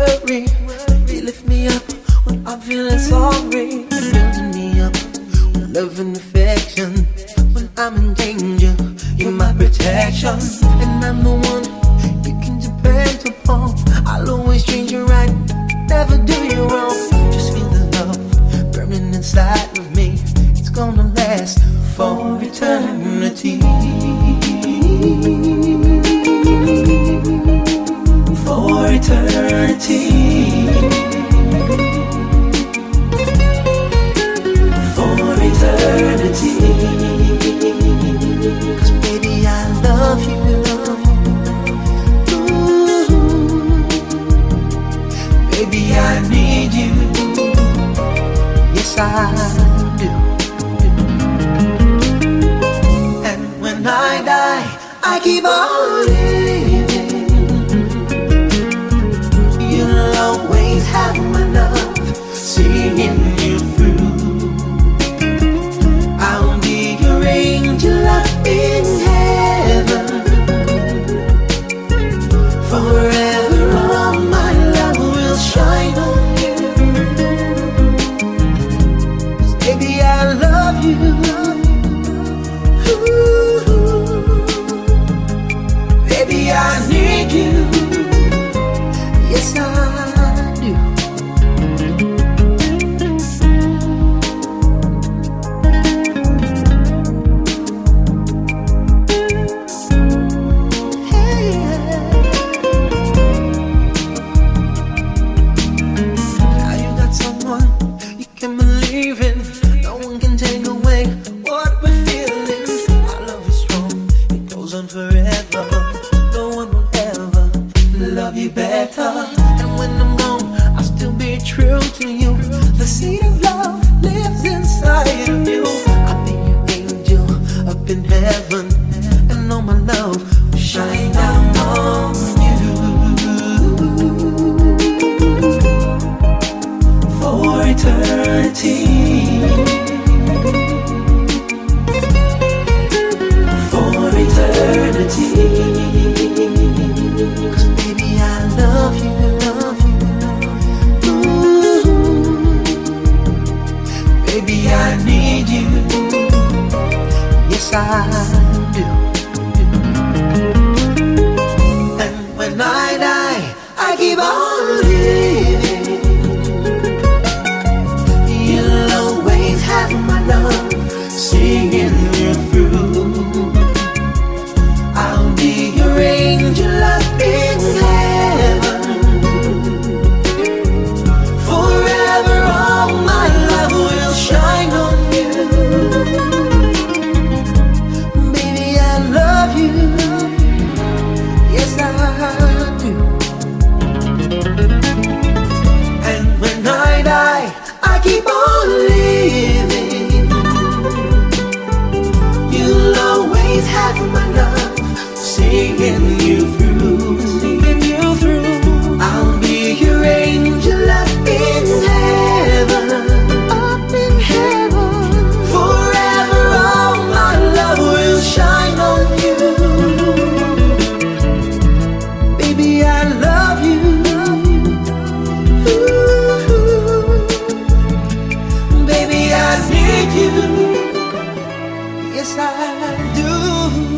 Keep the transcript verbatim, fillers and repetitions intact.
worry. You lift me up when I'm feeling sorry. You're building me up with love and affection. When I'm in danger, you're my protection. And I'm the one you can depend upon. I'll always treat you right, never do you wrong. Just feel the love burning inside of me. It's gonna last for eternity. For eternity. For eternity. 'Cause baby, I love you. Ooh. Baby, I need you. Yes, I do. And when I die, I keep on living. You'll always have my love, singing you through. I'll be your angel up in heaven. Forever all my love will shine on you. 'Cause baby, I love you. Ooh. Baby, I need you. Yes, I do. Hey, now you got someone you can believe in. No one can take away what we're feeling. Our love is strong, it goes on forever. No one will ever love you better. And when I'm gone, I'll still be true to you. The seed of love lives inside of you. I'll be your angel up in heaven, and all my love will shine down on you. For eternity. For eternity. 'Cause baby, I love you, love you. Ooh. Baby, I need you. Yes, I do. And when I die, I keep on living. You'll always have my love, singing you through. I'll be your angel up in heaven. Forever all my love will shine on you. Baby, I love you. Yes, I do. And when I die, I keep on living. You'll always have my love, singing you through, singing you through. I'll be your angel up in heaven, up in heaven. Forever all my love will shine on you. Baby, I love you. Ooh. Baby, I need you. Yes, I do.